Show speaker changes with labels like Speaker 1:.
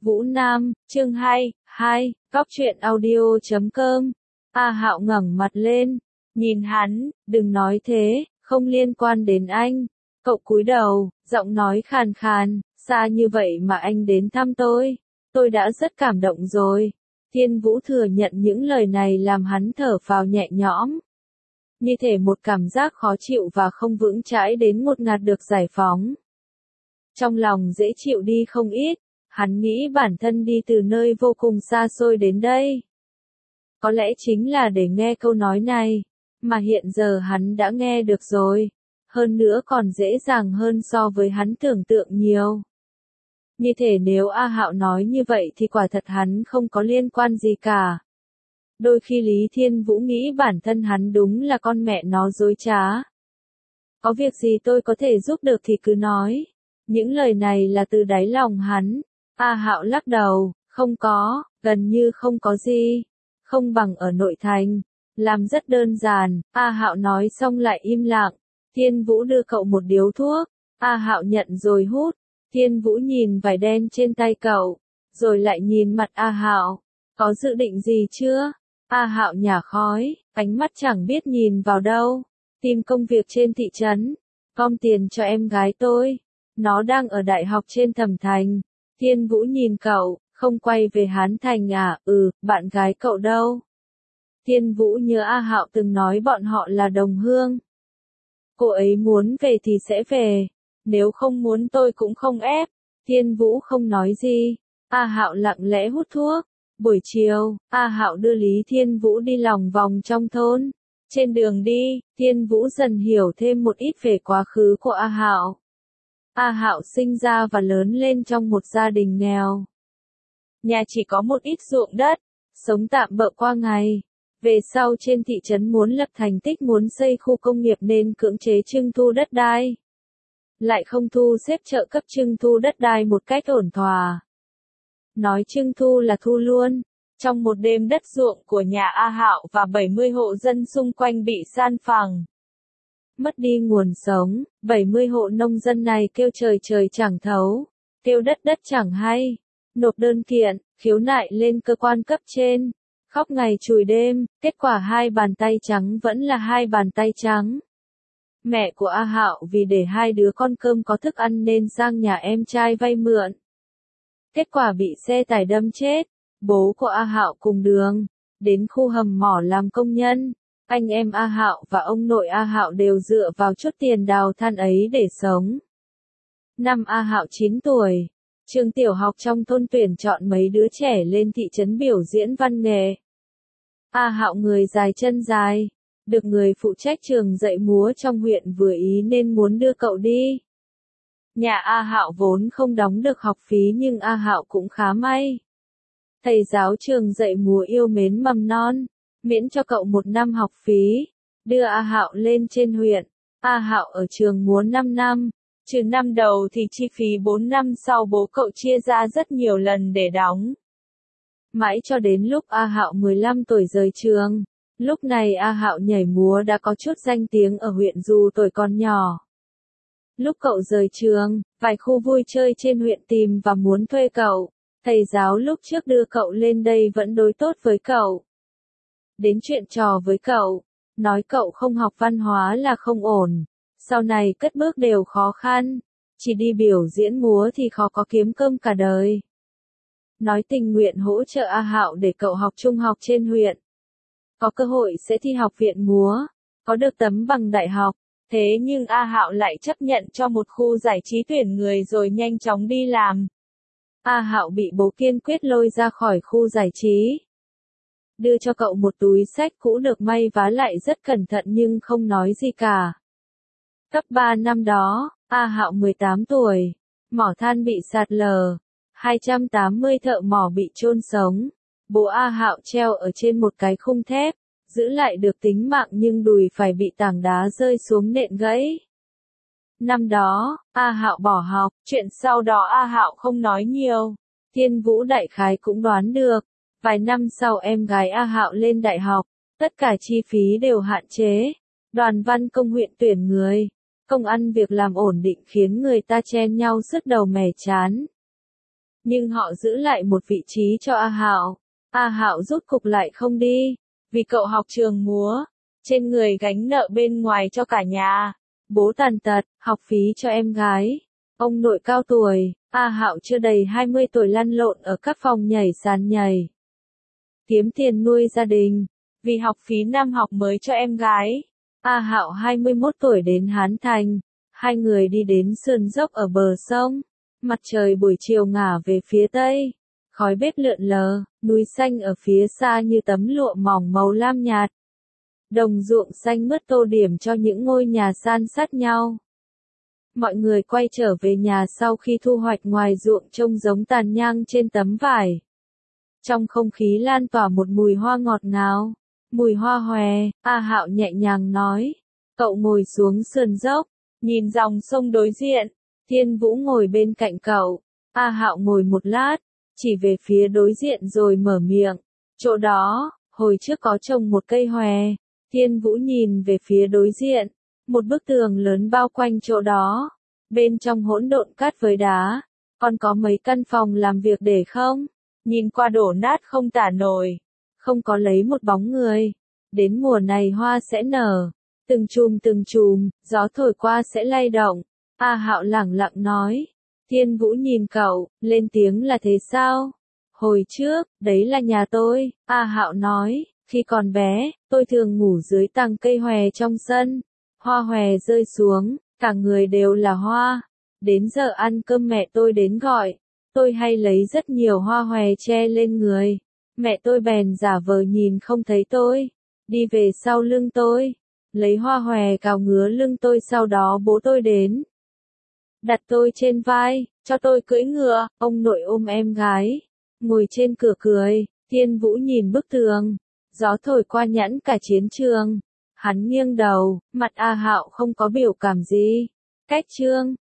Speaker 1: Vũ Nam, chương 2, Cóc truyện audio.com. A Hạo ngẩng mặt lên, nhìn hắn, đừng nói thế, không liên quan đến anh. Cậu cúi đầu, giọng nói khàn khàn, xa như vậy mà anh đến thăm tôi đã rất cảm động rồi. Thiên Vũ thừa nhận những lời này làm hắn thở phào nhẹ nhõm. Như thể một cảm giác khó chịu và không vững chãi đến ngột ngạt được giải phóng. Trong lòng dễ chịu đi không ít, hắn nghĩ bản thân đi từ nơi vô cùng xa xôi đến đây. Có lẽ chính là để nghe câu nói này, mà hiện giờ hắn đã nghe được rồi, hơn nữa còn dễ dàng hơn so với hắn tưởng tượng nhiều. Như thể nếu A Hạo nói như vậy thì quả thật hắn không có liên quan gì cả. Đôi khi Lý Thiên Vũ nghĩ bản thân hắn đúng là con mẹ nó dối trá. Có việc gì tôi có thể giúp được thì cứ nói. Những lời này là từ đáy lòng hắn. A Hạo lắc đầu, không có, gần như không có gì. Không bằng ở nội thành. Làm rất đơn giản, A Hạo nói xong lại im lặng. Thiên Vũ đưa cậu một điếu thuốc. A Hạo nhận rồi hút. Thiên Vũ nhìn vải đen trên tay cậu, rồi lại nhìn mặt A Hạo. Có dự định gì chưa? A Hạo nhả khói, ánh mắt chẳng biết nhìn vào đâu. Tìm công việc trên thị trấn. Com tiền cho em gái tôi. Nó đang ở đại học trên Thẩm Thành. Thiên Vũ nhìn cậu, không quay về Hán Thành à? Bạn gái cậu đâu? Thiên Vũ nhớ A Hạo từng nói bọn họ là đồng hương. Cô ấy muốn về thì sẽ về. Nếu không muốn tôi cũng không ép. Thiên Vũ không nói gì. A Hạo lặng lẽ hút thuốc. Buổi chiều, A Hạo đưa Lý Thiên Vũ đi lòng vòng trong thôn. Trên đường đi, Thiên Vũ dần hiểu thêm một ít về quá khứ của A Hạo. A Hạo sinh ra và lớn lên trong một gia đình nghèo. Nhà chỉ có một ít ruộng đất, sống tạm bợ qua ngày. Về sau trên thị trấn muốn lập thành tích muốn xây khu công nghiệp nên cưỡng chế trưng thu đất đai. Lại không thu xếp trợ cấp trưng thu đất đai một cách ổn thỏa. Nói trưng thu là thu luôn. Trong một đêm đất ruộng của nhà A Hạo và 70 hộ dân xung quanh bị san phẳng. Mất đi nguồn sống, 70 hộ nông dân này kêu trời trời chẳng thấu, kêu đất đất chẳng hay. Nộp đơn kiện, khiếu nại lên cơ quan cấp trên. Khóc ngày chùi đêm, kết quả hai bàn tay trắng vẫn là hai bàn tay trắng. Mẹ của A Hạo vì để hai đứa con cơm có thức ăn nên sang nhà em trai vay mượn. Kết quả bị xe tải đâm chết. Bố của A Hạo cùng đường, đến khu hầm mỏ làm công nhân. Anh em A Hạo và ông nội A Hạo đều dựa vào chút tiền đào than ấy để sống. Năm A Hạo 9 tuổi, trường tiểu học trong thôn tuyển chọn mấy đứa trẻ lên thị trấn biểu diễn văn nghệ. A Hạo người dài chân dài, được người phụ trách trường dạy múa trong huyện vừa ý nên muốn đưa cậu đi. Nhà A Hạo vốn không đóng được học phí nhưng A Hạo cũng khá may. Thầy giáo trường dạy múa yêu mến mầm non, miễn cho cậu 1 năm học phí, đưa A Hạo lên trên huyện. A Hạo ở trường múa 5 năm, trừ năm đầu thì chi phí 4 năm sau bố cậu chia ra rất nhiều lần để đóng. Mãi cho đến lúc A Hạo 15 tuổi rời trường, lúc này A Hạo nhảy múa đã có chút danh tiếng ở huyện dù tuổi còn nhỏ. Lúc cậu rời trường, vài khu vui chơi trên huyện tìm và muốn thuê cậu. Thầy giáo lúc trước đưa cậu lên đây vẫn đối tốt với cậu. Đến chuyện trò với cậu, nói cậu không học văn hóa là không ổn. Sau này cất bước đều khó khăn, chỉ đi biểu diễn múa thì khó có kiếm cơm cả đời. Nói tình nguyện hỗ trợ A Hạo để cậu học trung học trên huyện. Có cơ hội sẽ thi học viện múa, có được tấm bằng đại học. Thế nhưng A Hạo lại chấp nhận cho một khu giải trí tuyển người rồi nhanh chóng đi làm. A Hạo bị bố kiên quyết lôi ra khỏi khu giải trí. Đưa cho cậu một túi sách cũ được may vá lại rất cẩn thận nhưng không nói gì cả. Cấp 3 năm đó, A Hạo 18 tuổi, mỏ than bị sạt lở, 280 thợ mỏ bị chôn sống. Bố A Hạo treo ở trên một cái khung thép, giữ lại được tính mạng nhưng đùi phải bị tảng đá rơi xuống nện gãy. Năm đó, A Hạo bỏ học, chuyện sau đó A Hạo không nói nhiều. Thiên Vũ đại khái cũng đoán được. Vài năm sau em gái A Hạo lên đại học, tất cả chi phí đều hạn chế. Đoàn văn công huyện tuyển người, công ăn việc làm ổn định khiến người ta chen nhau sứt đầu mẻ chán. nhưng họ giữ lại một vị trí cho A Hạo. A Hạo rốt cục lại không đi, vì cậu học trường múa, trên người gánh nợ bên ngoài cho cả nhà. Bố tàn tật, học phí cho em gái. Ông nội cao tuổi, A Hạo chưa đầy 20 tuổi lăn lộn ở các phòng nhảy sàn nhảy. Kiếm tiền nuôi gia đình, vì học phí năm học mới cho em gái. A Hạo 21 tuổi đến Hán Thành, hai người đi đến sườn dốc ở bờ sông. Mặt trời buổi chiều ngả về phía tây, khói bếp lượn lờ, núi xanh ở phía xa như tấm lụa mỏng màu lam nhạt. Đồng ruộng xanh mướt tô điểm cho những ngôi nhà san sát nhau. Mọi người quay trở về nhà sau khi thu hoạch ngoài ruộng trông giống tàn nhang trên tấm vải. Trong không khí lan tỏa một mùi hoa ngọt ngào, mùi hoa hòe. A Hạo nhẹ nhàng nói. Cậu ngồi xuống sườn dốc, nhìn dòng sông đối diện. Thiên Vũ ngồi bên cạnh cậu. A Hạo ngồi một lát, chỉ về phía đối diện rồi mở miệng. Chỗ đó, hồi trước có trồng một cây hòe. Thiên Vũ nhìn về phía đối diện, một bức tường lớn bao quanh chỗ đó. Bên trong hỗn độn cát với đá, còn có mấy căn phòng làm việc để không? Nhìn qua đổ nát không tả nổi, không có lấy một bóng người. Đến mùa này hoa sẽ nở, từng chùm, gió thổi qua sẽ lay động. A Hạo lẳng lặng nói. Thiên Vũ nhìn cậu, lên tiếng là thế sao? Hồi trước, đấy là nhà tôi, A Hạo nói. Khi còn bé, tôi thường ngủ dưới tàng cây hòe trong sân. Hoa hòe rơi xuống, cả người đều là hoa. Đến giờ ăn cơm mẹ tôi đến gọi. Tôi hay lấy rất nhiều hoa hòe che lên người. Mẹ tôi bèn giả vờ nhìn không thấy tôi. Đi về sau lưng tôi. Lấy hoa hòe cào ngứa lưng tôi, sau đó bố tôi đến. Đặt tôi trên vai, cho tôi cưỡi ngựa. Ông nội ôm em gái, ngồi trên cửa cười. Thiên Vũ nhìn bức tường. Gió thổi qua nhẵn cả chiến trường. Hắn nghiêng đầu, mặt A Hạo không có biểu cảm gì. Cách chương